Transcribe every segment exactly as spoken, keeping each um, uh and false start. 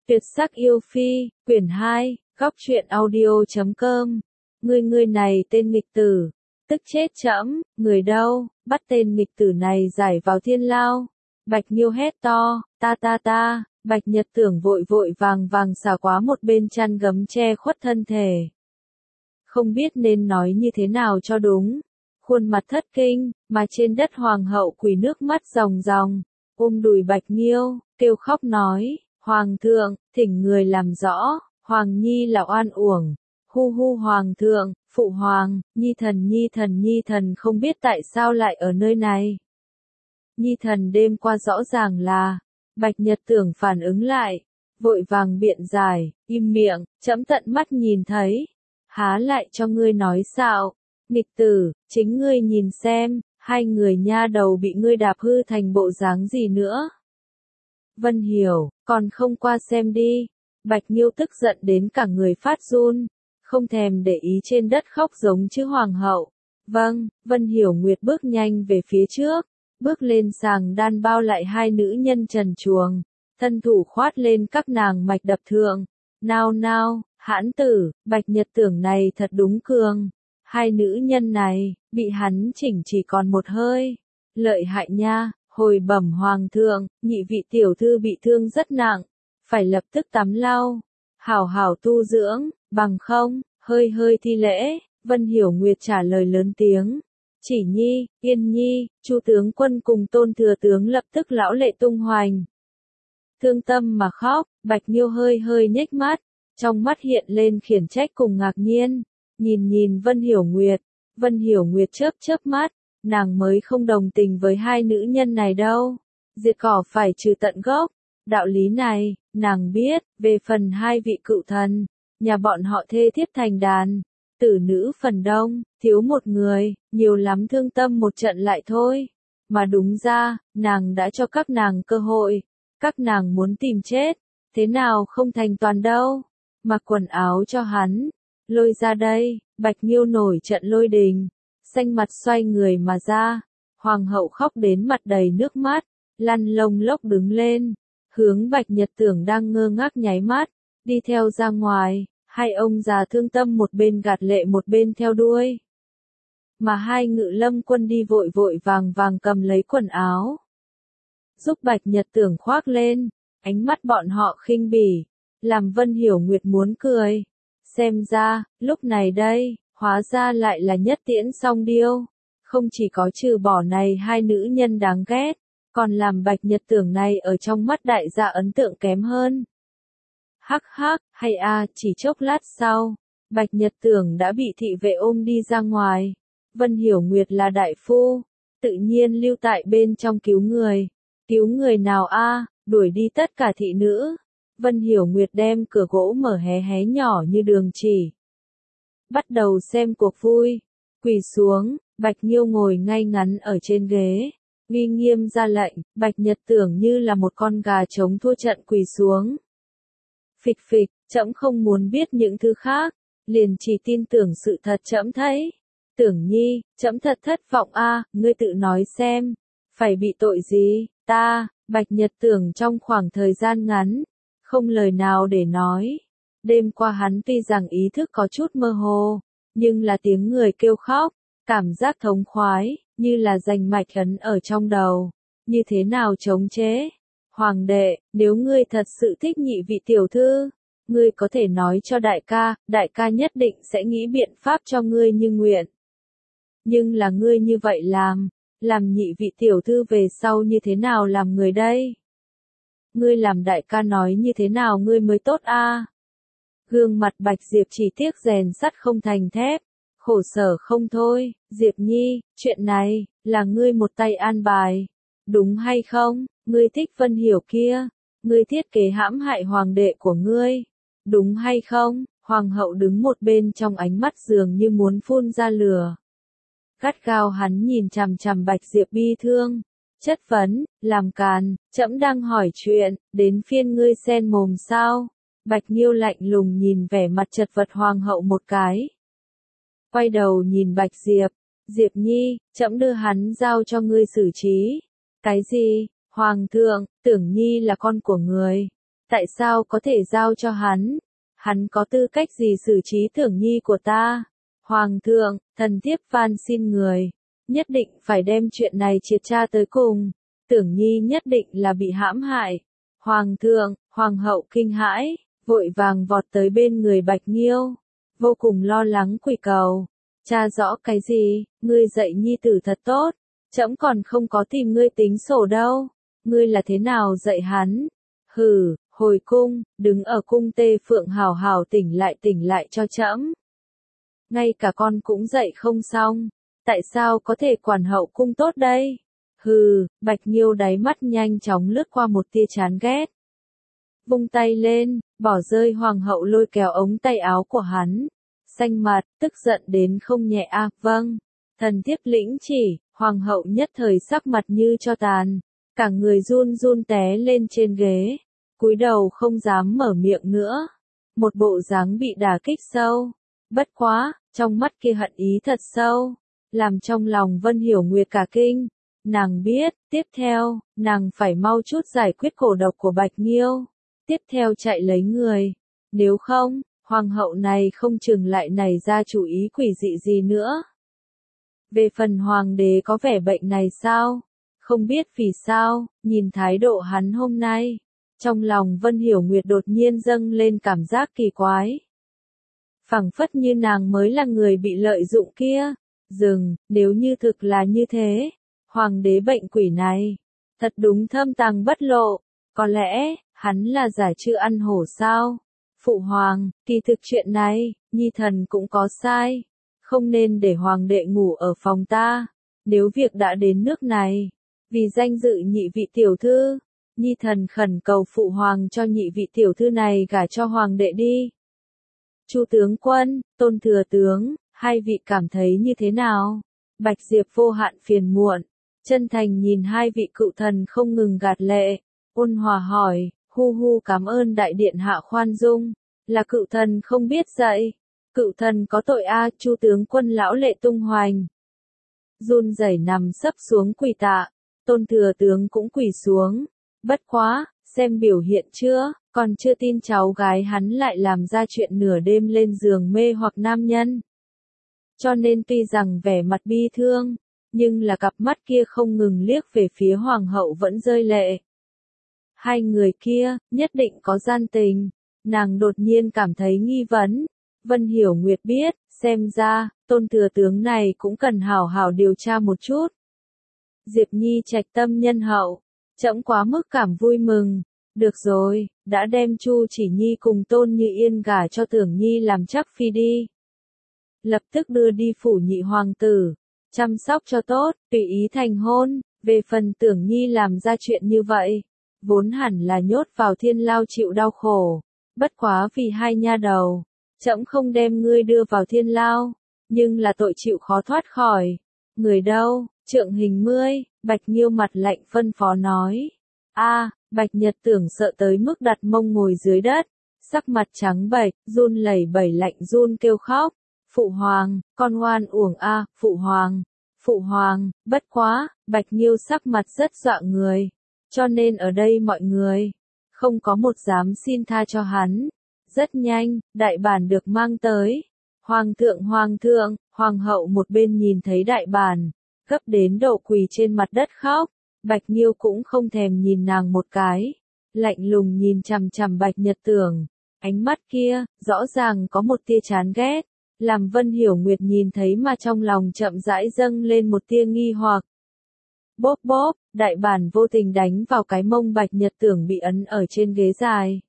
Tuyệt sắc yêu phi, quyển hai, góc truyện audio chấm com. Ngươi ngươi này tên nghịch tử, tức chết trẫm, người đâu, bắt tên nghịch tử này giải vào thiên lao. Bạch Nghiêu hét to, ta ta ta, Bạch Nhật Tưởng vội vội vàng vàng xả quá một bên chăn gấm che khuất thân thể. Không biết nên nói như thế nào cho đúng. Khuôn mặt thất kinh, mà trên đất hoàng hậu quỳ nước mắt ròng ròng, ôm đùi Bạch Nghiêu, kêu khóc nói, Hoàng thượng, thỉnh người làm rõ, Hoàng Nhi là oan uổng, hu hu Hoàng thượng, phụ Hoàng, Nhi thần Nhi thần Nhi thần không biết tại sao lại ở nơi này. Nhi thần đêm qua rõ ràng là, Bạch Nhật Tưởng phản ứng lại, vội vàng biện giải, im miệng, trẫm tận mắt nhìn thấy, há lại cho ngươi nói xạo, nghịch tử, chính ngươi nhìn xem, hai người nha đầu bị ngươi đạp hư thành bộ dáng gì nữa. Vân Hiểu, còn không qua xem đi. Bạch Nghiêu tức giận đến cả người phát run, không thèm để ý trên đất khóc giống chữ hoàng hậu. Vâng, Vân Hiểu Nguyệt bước nhanh về phía trước, bước lên sàng đan bao lại hai nữ nhân trần truồng, thân thủ khoát lên các nàng mạch đập thượng. Nào nào, hãn tử, Bạch Nhật Tưởng này thật đúng cường. Hai nữ nhân này, bị hắn chỉnh chỉ còn một hơi. Lợi hại nha. Hồi bẩm hoàng thượng, nhị vị tiểu thư bị thương rất nặng, phải lập tức tắm lau, hảo hảo tu dưỡng, bằng không, hơi hơi thi lễ. Vân Hiểu Nguyệt trả lời lớn tiếng. Chỉ nhi, Yên nhi, Chu tướng quân cùng Tôn thừa tướng lập tức lão lệ tung hoành. Thương tâm mà khóc, Bạch Nghiêu hơi hơi nhếch mắt, trong mắt hiện lên khiển trách cùng ngạc nhiên, nhìn nhìn Vân Hiểu Nguyệt. Vân Hiểu Nguyệt chớp chớp mắt. Nàng mới không đồng tình với hai nữ nhân này đâu. Diệt cỏ phải trừ tận gốc. Đạo lý này, nàng biết, về phần hai vị cựu thần, nhà bọn họ thê thiếp thành đàn, tử nữ phần đông, thiếu một người, nhiều lắm thương tâm một trận lại thôi. Mà đúng ra, nàng đã cho các nàng cơ hội, các nàng muốn tìm chết, thế nào không thành toàn đâu. Mặc quần áo cho hắn, lôi ra đây. Bạch Nghiêu nổi trận lôi đình. Xanh mặt xoay người mà ra, hoàng hậu khóc đến mặt đầy nước mắt, lăn lông lốc đứng lên, hướng Bạch Nhật Tưởng đang ngơ ngác nháy mắt, đi theo ra ngoài, hai ông già thương tâm một bên gạt lệ một bên theo đuôi. Mà hai ngự lâm quân đi vội vội vàng vàng cầm lấy quần áo, giúp Bạch Nhật Tưởng khoác lên, ánh mắt bọn họ khinh bỉ, làm Vân Hiểu Nguyệt muốn cười. Xem ra, lúc này đây, hóa ra lại là nhất tiễn song điêu, không chỉ có trừ bỏ này hai nữ nhân đáng ghét, còn làm Bạch Nhật Tưởng này ở trong mắt đại gia ấn tượng kém hơn. Hắc hắc, hay a, chỉ chốc lát sau, Bạch Nhật Tưởng đã bị thị vệ ôm đi ra ngoài. Vân Hiểu Nguyệt là đại phu, tự nhiên lưu tại bên trong cứu người. Cứu người nào a, đuổi đi tất cả thị nữ. Vân Hiểu Nguyệt đem cửa gỗ mở hé hé nhỏ như đường chỉ. Bắt đầu xem cuộc vui. Quỳ xuống, Bạch Nghiêu ngồi ngay ngắn ở trên ghế, uy nghiêm ra lệnh. Bạch Nhật Tưởng như là một con gà trống thua trận quỳ xuống. Phịch phịch, trẫm không muốn biết những thứ khác, liền chỉ tin tưởng sự thật trẫm thấy. Tưởng nhi, trẫm thật thất vọng a, ngươi tự nói xem, phải bị tội gì? Ta, Bạch Nhật Tưởng trong khoảng thời gian ngắn, không lời nào để nói. Đêm qua hắn tuy rằng ý thức có chút mơ hồ, nhưng là tiếng người kêu khóc, cảm giác thống khoái, như là rành mạch ấn ở trong đầu. Như thế nào chống chế? Hoàng đệ, nếu ngươi thật sự thích nhị vị tiểu thư, ngươi có thể nói cho đại ca, đại ca nhất định sẽ nghĩ biện pháp cho ngươi như nguyện. Nhưng là ngươi như vậy làm, làm nhị vị tiểu thư về sau như thế nào làm người đây? Ngươi làm đại ca nói như thế nào ngươi mới tốt a? Gương mặt Bạch Diệp chỉ tiếc rèn sắt không thành thép, khổ sở không thôi. Diệp nhi, chuyện này, là ngươi một tay an bài, đúng hay không? Ngươi thích Vân Hiểu kia, ngươi thiết kế hãm hại hoàng đệ của ngươi, đúng hay không? Hoàng hậu đứng một bên trong ánh mắt dường như muốn phun ra lửa. Gắt gao hắn nhìn chằm chằm Bạch Diệp bi thương, chất vấn, làm càn, trẫm đang hỏi chuyện, đến phiên ngươi xen mồm sao? Bạch Nghiêu lạnh lùng nhìn vẻ mặt chật vật hoàng hậu một cái. Quay đầu nhìn Bạch Diệp, Diệp nhi, trẫm đưa hắn giao cho ngươi xử trí. Cái gì? Hoàng thượng, Tưởng nhi là con của người. Tại sao có thể giao cho hắn? Hắn có tư cách gì xử trí Tưởng Nhi của ta? Hoàng thượng, thần thiếp van xin người, nhất định phải đem chuyện này triệt tra tới cùng. Tưởng Nhi nhất định là bị hãm hại. Hoàng thượng, hoàng hậu kinh hãi, vội vàng vọt tới bên người Bạch Nghiêu, vô cùng lo lắng quỳ cầu. Tra rõ cái gì, ngươi dạy nhi tử thật tốt, trẫm còn không có tìm ngươi tính sổ đâu, ngươi là thế nào dạy hắn? Hừ, hồi cung, đứng ở cung Tê Phượng hào hào tỉnh lại tỉnh lại cho trẫm. Ngay cả con cũng dạy không xong, tại sao có thể quản hậu cung tốt đây? Hừ, Bạch Nghiêu đáy mắt nhanh chóng lướt qua một tia chán ghét. Vung tay lên, bỏ rơi hoàng hậu lôi kéo ống tay áo của hắn. Xanh mặt, tức giận đến không nhẹ a à, vâng. Thần thiếp lĩnh chỉ, hoàng hậu nhất thời sắc mặt như cho tàn. Cả người run run té lên trên ghế. Cúi đầu không dám mở miệng nữa. Một bộ dáng bị đả kích sâu. Bất quá, trong mắt kia hận ý thật sâu. Làm trong lòng Vân Hiểu Nguyệt cả kinh. Nàng biết, tiếp theo, nàng phải mau chút giải quyết cổ độc của Bạch Nghiêu. Tiếp theo chạy lấy người. Nếu không, hoàng hậu này không chừng lại nảy ra chủ ý quỷ dị gì nữa. Về phần hoàng đế có vẻ bệnh này sao? Không biết vì sao, nhìn thái độ hắn hôm nay. Trong lòng Vân Hiểu Nguyệt đột nhiên dâng lên cảm giác kỳ quái. Phảng phất như nàng mới là người bị lợi dụng kia. Dừng, nếu như thực là như thế. Hoàng đế bệnh quỷ này, thật đúng thâm tàng bất lộ, có lẽ, hắn là giả chư ăn hổ sao? Phụ hoàng, kỳ thực chuyện này, nhi thần cũng có sai, không nên để hoàng đệ ngủ ở phòng ta, nếu việc đã đến nước này, vì danh dự nhị vị tiểu thư, nhi thần khẩn cầu phụ hoàng cho nhị vị tiểu thư này gả cho hoàng đệ đi. Chu tướng quân, Tôn thừa tướng, hai vị cảm thấy như thế nào? Bạch Diệp vô hạn phiền muộn. Chân thành nhìn hai vị cựu thần không ngừng gạt lệ, ôn hòa hỏi, hu hu cảm ơn đại điện hạ khoan dung, là cựu thần không biết dạy, cựu thần có tội a. Chu tướng quân lão lệ tung hoành, run rẩy nằm sấp xuống quỳ tạ, Tôn thừa tướng cũng quỳ xuống, bất quá, xem biểu hiện chưa, còn chưa tin cháu gái hắn lại làm ra chuyện nửa đêm lên giường mê hoặc nam nhân. Cho nên tuy rằng vẻ mặt bi thương, nhưng là cặp mắt kia không ngừng liếc về phía hoàng hậu vẫn rơi lệ. Hai người kia, nhất định có gian tình. Nàng đột nhiên cảm thấy nghi vấn. Vân Hiểu Nguyệt biết, xem ra, Tôn thừa tướng này cũng cần hảo hảo điều tra một chút. Diệp Nhi trạch tâm nhân hậu, trẫm quá mức cảm vui mừng. Được rồi, đã đem Chu Chỉ Nhi cùng Tôn Như Yên gả cho Tưởng Nhi làm chắc phi đi. Lập tức đưa đi phủ nhị hoàng tử. Chăm sóc cho tốt, tùy ý thành hôn, về phần Tưởng Nhi làm ra chuyện như vậy, vốn hẳn là nhốt vào thiên lao chịu đau khổ, bất quá vì hai nha đầu, trẫm không đem ngươi đưa vào thiên lao, nhưng là tội chịu khó thoát khỏi. Người đâu, Trượng Hình mươi, Bạch Nghiêu mặt lạnh phân phó nói. A, Bạch Nhật Tưởng sợ tới mức đặt mông ngồi dưới đất, sắc mặt trắng bệch, run lẩy bẩy lạnh run kêu khóc. Phụ hoàng, con ngoan uổng a, à, phụ hoàng, phụ hoàng, bất quá, Bạch Nghiêu sắc mặt rất dọa người, cho nên ở đây mọi người, không có một dám xin tha cho hắn. Rất nhanh, đại bản được mang tới. Hoàng thượng hoàng thượng, hoàng hậu một bên nhìn thấy đại bản, gấp đến độ quỳ trên mặt đất khóc, Bạch Nghiêu cũng không thèm nhìn nàng một cái, lạnh lùng nhìn chằm chằm Bạch Nhật Tưởng, ánh mắt kia, rõ ràng có một tia chán ghét. Làm Vân Hiểu Nguyệt nhìn thấy mà trong lòng chậm rãi dâng lên một tia nghi hoặc. Bốp bốp, đại bản vô tình đánh vào cái mông Bạch Nhật Tưởng bị ấn ở trên ghế dài.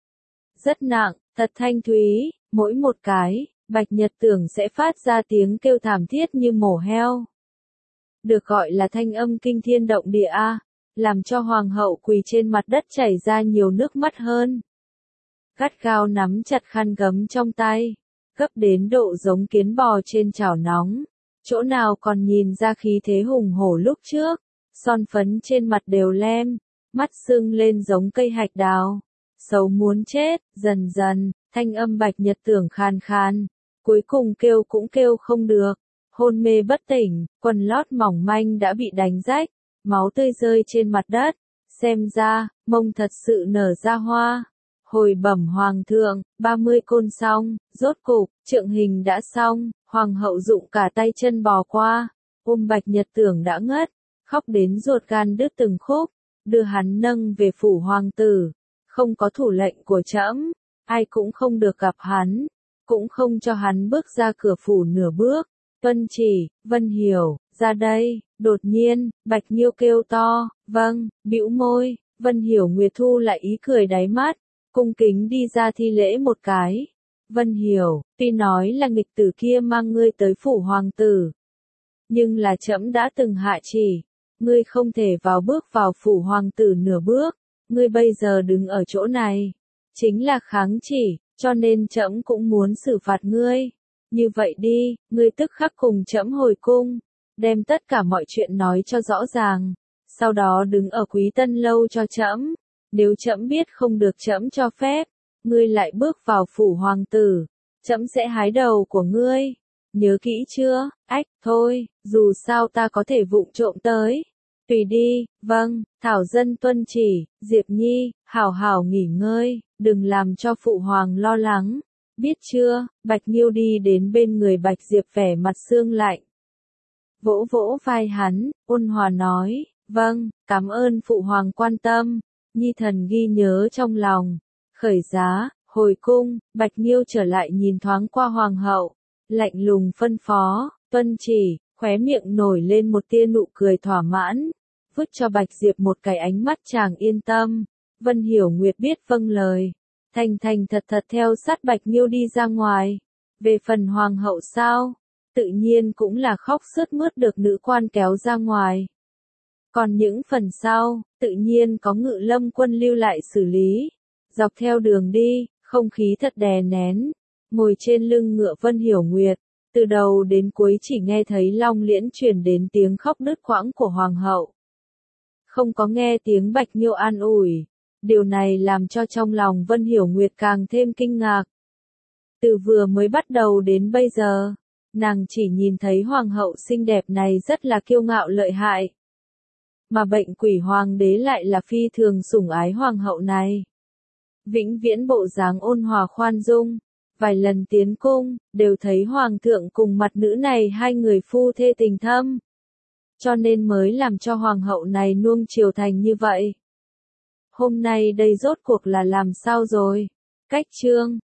Rất nặng, thật thanh thúy, mỗi một cái, Bạch Nhật Tưởng sẽ phát ra tiếng kêu thảm thiết như mổ heo. Được gọi là thanh âm kinh thiên động địa a, làm cho hoàng hậu quỳ trên mặt đất chảy ra nhiều nước mắt hơn. Gắt gao nắm chặt khăn gấm trong tay. Gấp đến độ giống kiến bò trên chảo nóng, chỗ nào còn nhìn ra khí thế hùng hổ lúc trước, son phấn trên mặt đều lem, mắt sưng lên giống cây hạch đào, xấu muốn chết, dần dần, thanh âm Bạch Nhật Tưởng khan khan, cuối cùng kêu cũng kêu không được, hôn mê bất tỉnh, quần lót mỏng manh đã bị đánh rách, máu tươi rơi trên mặt đất, xem ra, mông thật sự nở ra hoa. Hồi bẩm hoàng thượng, ba mươi côn xong, rốt cục, trượng hình đã xong, hoàng hậu dụng cả tay chân bò qua, ôm Bạch Nhật Tưởng đã ngất, khóc đến ruột gan đứt từng khúc, đưa hắn nâng về phủ hoàng tử, không có thủ lệnh của trẫm, ai cũng không được gặp hắn, cũng không cho hắn bước ra cửa phủ nửa bước. Tuân chỉ, Vân Hiểu, ra đây, đột nhiên, Bạch Nhiêu kêu to, vâng, bĩu môi, Vân Hiểu Nguyệt thu lại ý cười đáy mắt, cung kính đi ra thi lễ một cái. Vân Hiểu, tuy nói là nghịch tử kia mang ngươi tới phủ hoàng tử, nhưng là trẫm đã từng hạ chỉ, ngươi không thể vào bước vào phủ hoàng tử nửa bước, ngươi bây giờ đứng ở chỗ này, chính là kháng chỉ, cho nên trẫm cũng muốn xử phạt ngươi. Như vậy đi, ngươi tức khắc cùng trẫm hồi cung, đem tất cả mọi chuyện nói cho rõ ràng, sau đó đứng ở Quý Tân lâu cho trẫm, nếu trẫm biết không được trẫm cho phép, ngươi lại bước vào phủ hoàng tử, trẫm sẽ hái đầu của ngươi. Nhớ kỹ chưa? Ách, thôi, dù sao ta có thể vụng trộm tới. Tùy đi, vâng, Thảo dân tuân chỉ, Diệp Nhi, hảo hảo nghỉ ngơi, đừng làm cho phụ hoàng lo lắng. Biết chưa? Bạch Nhiêu đi đến bên người Bạch Diệp vẻ mặt sương lạnh. Vỗ vỗ vai hắn, ôn hòa nói, vâng, cảm ơn phụ hoàng quan tâm, Nhi thần ghi nhớ trong lòng. Khởi giá, hồi cung, Bạch Nhiêu trở lại nhìn thoáng qua hoàng hậu, lạnh lùng phân phó, tuân chỉ, khóe miệng nổi lên một tia nụ cười thỏa mãn, vứt cho Bạch Diệp một cái ánh mắt chàng yên tâm. Vân Hiểu Nguyệt biết vâng lời, thành thành thật thật theo sát Bạch Nhiêu đi ra ngoài. Về phần hoàng hậu sao, tự nhiên cũng là khóc sướt mướt được nữ quan kéo ra ngoài. Còn những phần sau, tự nhiên có Ngự Lâm quân lưu lại xử lý. Dọc theo đường đi, không khí thật đè nén. Ngồi trên lưng ngựa Vân Hiểu Nguyệt, từ đầu đến cuối chỉ nghe thấy Long Liễn truyền đến tiếng khóc đứt quãng của hoàng hậu. Không có nghe tiếng Bạch Nhiêu an ủi. Điều này làm cho trong lòng Vân Hiểu Nguyệt càng thêm kinh ngạc. Từ vừa mới bắt đầu đến bây giờ, nàng chỉ nhìn thấy hoàng hậu xinh đẹp này rất là kiêu ngạo lợi hại. Mà bệnh quỷ hoàng đế lại là phi thường sủng ái hoàng hậu này. Vĩnh viễn bộ dáng ôn hòa khoan dung, vài lần tiến cung, đều thấy hoàng thượng cùng mặt nữ này hai người phu thê tình thâm. Cho nên mới làm cho hoàng hậu này nuông chiều thành như vậy. Hôm nay đây rốt cuộc là làm sao rồi? Cách chương